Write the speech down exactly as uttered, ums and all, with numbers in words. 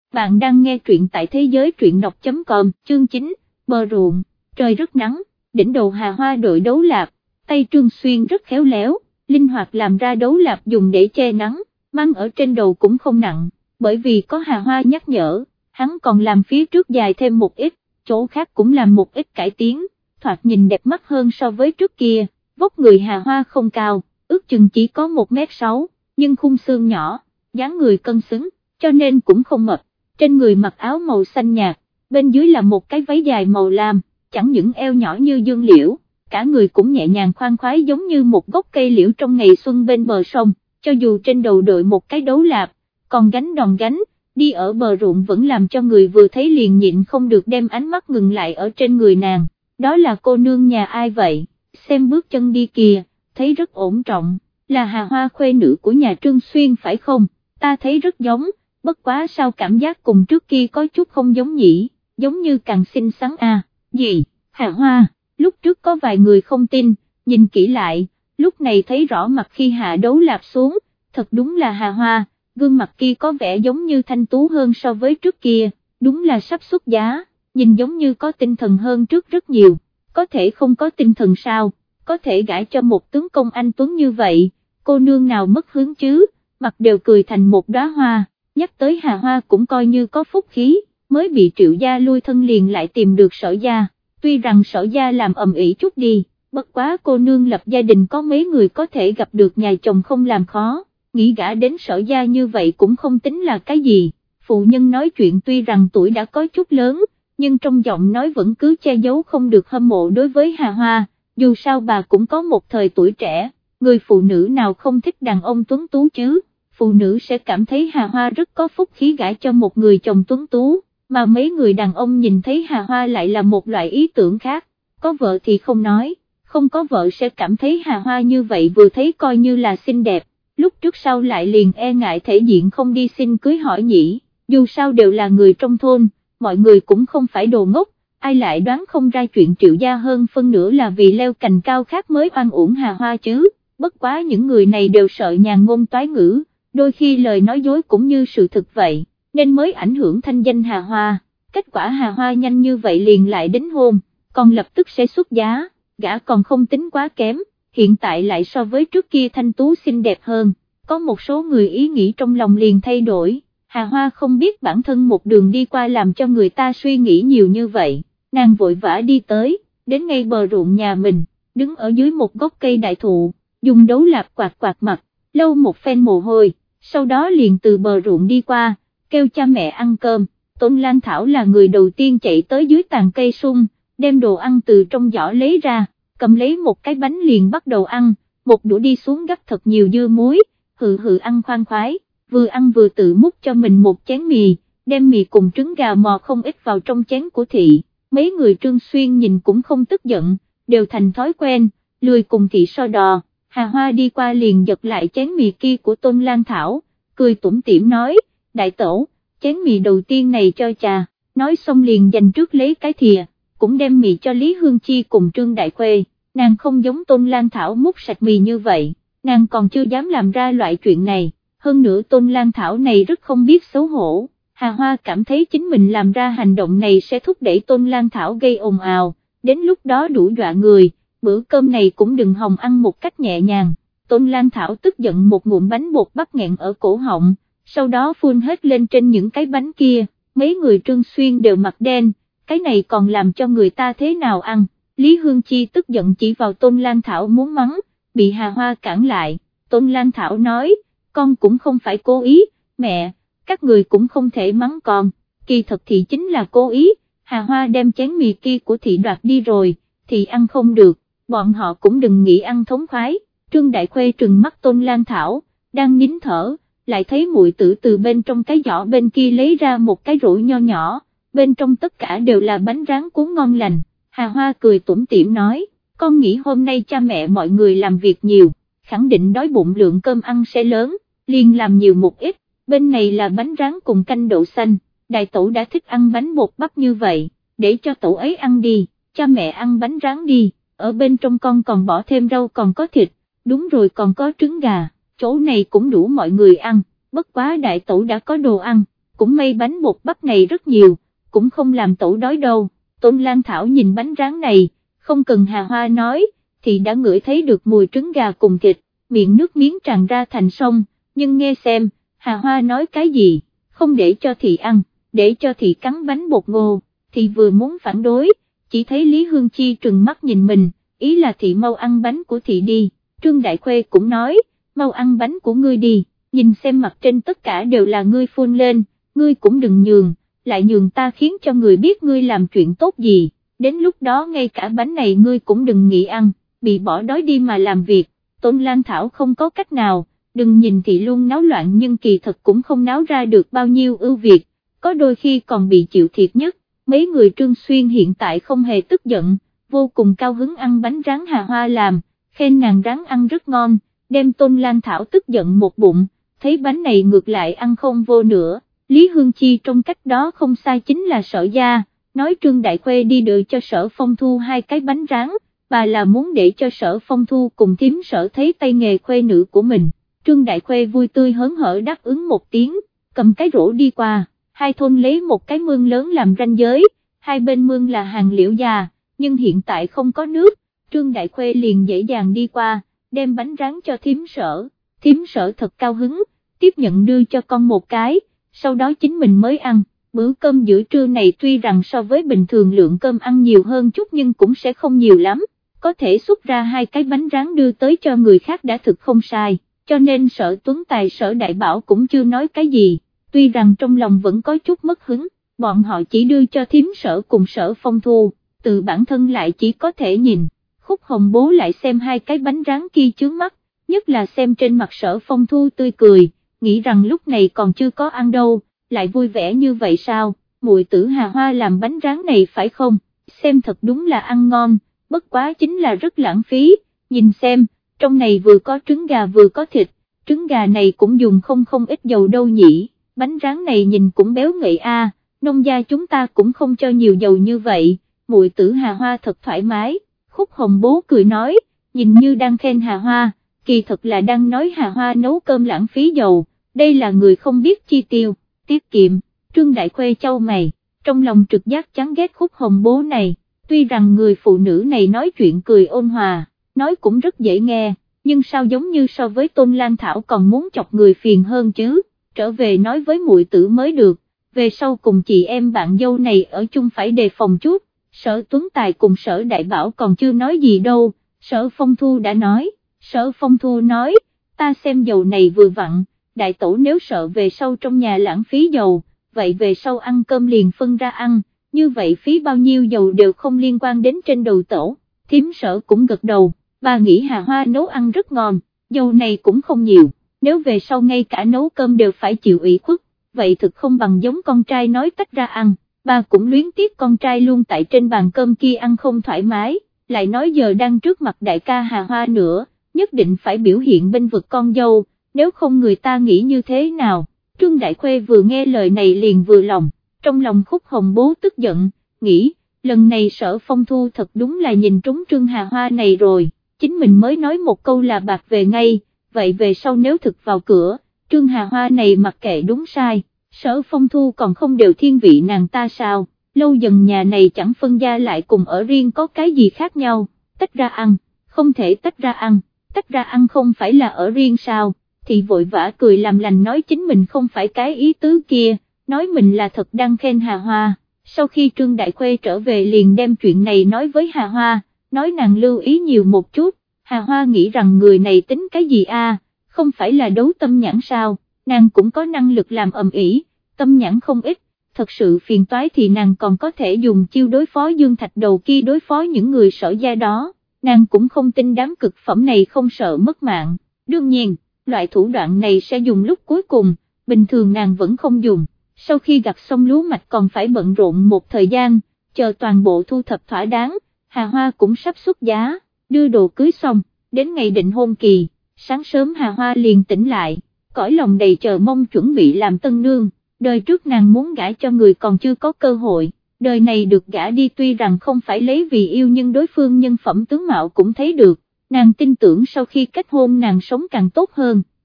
bạn đang nghe truyện tại thế giới truyện đọc chấm com, chương chín, bờ ruộng, trời rất nắng, đỉnh đầu Hà Hoa đội đấu lạp, tay Trương Xuyên rất khéo léo, linh hoạt làm ra đấu lạp dùng để che nắng, mang ở trên đầu cũng không nặng, bởi vì có Hà Hoa nhắc nhở, hắn còn làm phía trước dài thêm một ít, chỗ khác cũng làm một ít cải tiến, thoạt nhìn đẹp mắt hơn so với trước kia, vóc người Hà Hoa không cao, ước chừng chỉ có một mét sáu, nhưng khung xương nhỏ, dáng người cân xứng, cho nên cũng không mập, trên người mặc áo màu xanh nhạt, bên dưới là một cái váy dài màu lam, chẳng những eo nhỏ như dương liễu, cả người cũng nhẹ nhàng khoan khoái giống như một gốc cây liễu trong ngày xuân bên bờ sông, cho dù trên đầu đội một cái đấu lạp, còn gánh đòn gánh, đi ở bờ ruộng vẫn làm cho người vừa thấy liền nhịn không được đem ánh mắt ngừng lại ở trên người nàng, đó là cô nương nhà ai vậy, xem bước chân đi kìa, thấy rất ổn trọng, là Hà Hoa khuê nữ của nhà Trương Xuyên phải không, ta thấy rất giống, bất quá sao cảm giác cùng trước kia có chút không giống nhỉ, giống như càng xinh xắn à, gì, Hà Hoa, lúc trước có vài người không tin, nhìn kỹ lại, lúc này thấy rõ mặt khi hạ đấu lạp xuống, thật đúng là Hà Hoa, gương mặt kia có vẻ giống như thanh tú hơn so với trước kia, đúng là sắp xuất giá, nhìn giống như có tinh thần hơn trước rất nhiều, có thể không có tinh thần sao, có thể gả cho một tướng công anh tuấn như vậy, cô nương nào mất hứng chứ, mặt đều cười thành một đóa hoa, nhắc tới Hà Hoa cũng coi như có phúc khí, mới bị Triệu gia lui thân liền lại tìm được Sở gia, tuy rằng Sở gia làm ầm ĩ chút đi, bất quá cô nương lập gia đình có mấy người có thể gặp được nhà chồng không làm khó, nghĩ gả đến Sở gia như vậy cũng không tính là cái gì, phụ nhân nói chuyện tuy rằng tuổi đã có chút lớn, nhưng trong giọng nói vẫn cứ che giấu không được hâm mộ đối với Hà Hoa, dù sao bà cũng có một thời tuổi trẻ, người phụ nữ nào không thích đàn ông tuấn tú chứ, phụ nữ sẽ cảm thấy Hà Hoa rất có phúc khí gả cho một người chồng tuấn tú, mà mấy người đàn ông nhìn thấy Hà Hoa lại là một loại ý tưởng khác, có vợ thì không nói, không có vợ sẽ cảm thấy Hà Hoa như vậy vừa thấy coi như là xinh đẹp, lúc trước sau lại liền e ngại thể diện không đi xin cưới hỏi nhỉ, dù sao đều là người trong thôn, mọi người cũng không phải đồ ngốc, ai lại đoán không ra chuyện Triệu gia hơn phân nửa là vì leo cành cao khác mới oan uổng Hà Hoa chứ, bất quá những người này đều sợ nhàn ngôn toái ngữ, đôi khi lời nói dối cũng như sự thực vậy, nên mới ảnh hưởng thanh danh Hà Hoa, kết quả Hà Hoa nhanh như vậy liền lại đính hôn, còn lập tức sẽ xuất giá, gã còn không tính quá kém, hiện tại lại so với trước kia thanh tú xinh đẹp hơn, có một số người ý nghĩ trong lòng liền thay đổi. Hà Hoa không biết bản thân một đường đi qua làm cho người ta suy nghĩ nhiều như vậy, nàng vội vã đi tới, đến ngay bờ ruộng nhà mình, đứng ở dưới một gốc cây đại thụ, dùng đấu lạp quạt quạt mặt, lâu một phen mồ hôi, sau đó liền từ bờ ruộng đi qua, kêu cha mẹ ăn cơm, Tôn Lan Thảo là người đầu tiên chạy tới dưới tàn cây sung, đem đồ ăn từ trong giỏ lấy ra, cầm lấy một cái bánh liền bắt đầu ăn, một đũa đi xuống gắp thật nhiều dưa muối, hừ hừ ăn khoan khoái. Vừa ăn vừa tự múc cho mình một chén mì, đem mì cùng trứng gà mò không ít vào trong chén của thị, mấy người Trương Xuyên nhìn cũng không tức giận, đều thành thói quen, lười cùng thị so đò, Hà Hoa đi qua liền giật lại chén mì kia của Tôn Lan Thảo, cười tủm tỉm nói, đại tẩu, chén mì đầu tiên này cho trà, nói xong liền dành trước lấy cái thìa, cũng đem mì cho Lý Hương Chi cùng Trương Đại Khuê, nàng không giống Tôn Lan Thảo múc sạch mì như vậy, nàng còn chưa dám làm ra loại chuyện này. Hơn nữa Tôn Lan Thảo này rất không biết xấu hổ, Hà Hoa cảm thấy chính mình làm ra hành động này sẽ thúc đẩy Tôn Lan Thảo gây ồn ào, đến lúc đó đủ dọa người, bữa cơm này cũng đừng hòng ăn một cách nhẹ nhàng, Tôn Lan Thảo tức giận một ngụm bánh bột bắt nghẹn ở cổ họng, sau đó phun hết lên trên những cái bánh kia, mấy người Trương Xuyên đều mặt đen, cái này còn làm cho người ta thế nào ăn, Lý Hương Chi tức giận chỉ vào Tôn Lan Thảo muốn mắng, bị Hà Hoa cản lại, Tôn Lan Thảo nói, con cũng không phải cố ý, mẹ, các người cũng không thể mắng con, kỳ thật thì chính là cố ý, Hà Hoa đem chén mì kia của thị đoạt đi rồi, thì ăn không được, bọn họ cũng đừng nghĩ ăn thống khoái, Trương Đại Khuê trừng mắt Tôn Lan Thảo, đang nín thở, lại thấy muội tử từ bên trong cái giỏ bên kia lấy ra một cái rổ nho nhỏ, bên trong tất cả đều là bánh rán cuốn ngon lành, Hà Hoa cười tủm tỉm nói, con nghĩ hôm nay cha mẹ mọi người làm việc nhiều, khẳng định đói bụng lượng cơm ăn sẽ lớn, liền làm nhiều một ít, bên này là bánh rán cùng canh đậu xanh, đại tẩu đã thích ăn bánh bột bắp như vậy, để cho tẩu ấy ăn đi, cha mẹ ăn bánh rán đi, ở bên trong con còn bỏ thêm rau còn có thịt, đúng rồi còn có trứng gà, chỗ này cũng đủ mọi người ăn, bất quá đại tẩu đã có đồ ăn, cũng may bánh bột bắp này rất nhiều, cũng không làm tổ đói đâu. Tôn Lan Thảo nhìn bánh rán này, không cần Hà Hoa nói, thì đã ngửi thấy được mùi trứng gà cùng thịt, miệng nước miếng tràn ra thành sông, nhưng nghe xem, Hà Hoa nói cái gì, không để cho thị ăn, để cho thị cắn bánh bột ngô, thì vừa muốn phản đối, chỉ thấy Lý Hương Chi trừng mắt nhìn mình, ý là thị mau ăn bánh của thị đi. Trương Đại Khuê cũng nói, mau ăn bánh của ngươi đi, nhìn xem mặt trên tất cả đều là ngươi phun lên, ngươi cũng đừng nhường, lại nhường ta khiến cho người biết ngươi làm chuyện tốt gì, đến lúc đó ngay cả bánh này ngươi cũng đừng nghĩ ăn, bị bỏ đói đi mà làm việc. Tôn Lan Thảo không có cách nào, đừng nhìn thị luôn náo loạn nhưng kỳ thật cũng không náo ra được bao nhiêu ưu việt, có đôi khi còn bị chịu thiệt nhất. Mấy người Trương Xuyên hiện tại không hề tức giận, vô cùng cao hứng ăn bánh rán Hà Hoa làm, khen nàng rán ăn rất ngon, đem Tôn Lan Thảo tức giận một bụng, thấy bánh này ngược lại ăn không vô nữa. Lý Hương Chi trong cách đó không sai chính là Sở Gia, nói Trương Đại Khuê đi đợi cho Sở Phong Thu hai cái bánh rán, bà là muốn để cho Sở Phong Thu cùng thím Sở thấy tay nghề khuê nữ của mình. Trương Đại Khuê vui tươi hớn hở đáp ứng một tiếng, cầm cái rổ đi qua, hai thôn lấy một cái mương lớn làm ranh giới, hai bên mương là hàng liễu già, nhưng hiện tại không có nước, Trương Đại Khuê liền dễ dàng đi qua, đem bánh rán cho thím Sở, thím Sở thật cao hứng, tiếp nhận đưa cho con một cái, sau đó chính mình mới ăn. Bữa cơm giữa trưa này tuy rằng so với bình thường lượng cơm ăn nhiều hơn chút nhưng cũng sẽ không nhiều lắm, có thể xuất ra hai cái bánh rán đưa tới cho người khác đã thực không sai, cho nên Sở Tuấn Tài Sở Đại Bảo cũng chưa nói cái gì, tuy rằng trong lòng vẫn có chút mất hứng, bọn họ chỉ đưa cho thím Sở cùng Sở Phong Thu, từ bản thân lại chỉ có thể nhìn. Khúc Hồng Bố lại xem hai cái bánh rán kia chướng mắt, nhất là xem trên mặt Sở Phong Thu tươi cười, nghĩ rằng lúc này còn chưa có ăn đâu, lại vui vẻ như vậy sao, muội tử Hà Hoa làm bánh rán này phải không, xem thật đúng là ăn ngon, bất quá chính là rất lãng phí, nhìn xem, trong này vừa có trứng gà vừa có thịt, trứng gà này cũng dùng không không ít dầu đâu nhỉ, bánh rán này nhìn cũng béo ngậy a, nông gia chúng ta cũng không cho nhiều dầu như vậy, muội tử Hà Hoa thật thoải mái. Khúc Hồng Bố cười nói, nhìn như đang khen Hà Hoa, kỳ thật là đang nói Hà Hoa nấu cơm lãng phí dầu, đây là người không biết chi tiêu, tiết kiệm. Trương Đại Khuê chau mày, trong lòng trực giác chán ghét Khúc Hồng Bố này, tuy rằng người phụ nữ này nói chuyện cười ôn hòa, nói cũng rất dễ nghe, nhưng sao giống như so với Tôn Lan Thảo còn muốn chọc người phiền hơn chứ, trở về nói với muội tử mới được, về sau cùng chị em bạn dâu này ở chung phải đề phòng chút. Sở Tuấn Tài cùng Sở Đại Bảo còn chưa nói gì đâu, Sở Phong Thu đã nói, Sở Phong Thu nói, ta xem dầu này vừa vặn, đại tổ nếu sợ về sau trong nhà lãng phí dầu, vậy về sau ăn cơm liền phân ra ăn, như vậy phí bao nhiêu dầu đều không liên quan đến trên đầu tổ. Thím Sở cũng gật đầu, bà nghĩ Hà Hoa nấu ăn rất ngon, dầu này cũng không nhiều, nếu về sau ngay cả nấu cơm đều phải chịu ủy khuất, vậy thực không bằng giống con trai nói tách ra ăn. Bà cũng luyến tiếc con trai luôn tại trên bàn cơm kia ăn không thoải mái, lại nói giờ đang trước mặt đại ca Hà Hoa nữa, nhất định phải biểu hiện bênh vực con dâu, nếu không người ta nghĩ như thế nào. Trương Đại Khuê vừa nghe lời này liền vừa lòng, trong lòng Khúc Hồng Bố tức giận, nghĩ, lần này Sở Phong Thu thật đúng là nhìn trúng Trương Hà Hoa này rồi, chính mình mới nói một câu là bạc về ngay, vậy về sau nếu thực vào cửa, Trương Hà Hoa này mặc kệ đúng sai. Sở Phong Thu còn không đều thiên vị nàng ta sao, lâu dần nhà này chẳng phân gia lại cùng ở riêng có cái gì khác nhau, tách ra ăn, không thể tách ra ăn, tách ra ăn không phải là ở riêng sao, thì vội vã cười làm lành nói chính mình không phải cái ý tứ kia, nói mình là thật đang khen Hà Hoa. Sau khi Trương Đại Khuê trở về liền đem chuyện này nói với Hà Hoa, nói nàng lưu ý nhiều một chút, Hà Hoa nghĩ rằng người này tính cái gì a, không phải là đấu tâm nhãn sao, nàng cũng có năng lực làm ầm ĩ, tâm nhãn không ít, thật sự phiền toái thì nàng còn có thể dùng chiêu đối phó Dương Thạch Đầu kia đối phó những người Sở gia đó, nàng cũng không tin đám cực phẩm này không sợ mất mạng, đương nhiên, loại thủ đoạn này sẽ dùng lúc cuối cùng, bình thường nàng vẫn không dùng, sau khi gặt xong lúa mạch còn phải bận rộn một thời gian, chờ toàn bộ thu thập thỏa đáng, Hà Hoa cũng sắp xuất giá, đưa đồ cưới xong, đến ngày định hôn kỳ, sáng sớm Hà Hoa liền tỉnh lại, cõi lòng đầy chờ mong chuẩn bị làm tân nương. Đời trước nàng muốn gả cho người còn chưa có cơ hội, đời này được gả đi tuy rằng không phải lấy vì yêu nhưng đối phương nhân phẩm tướng mạo cũng thấy được, nàng tin tưởng sau khi kết hôn nàng sống càng tốt hơn.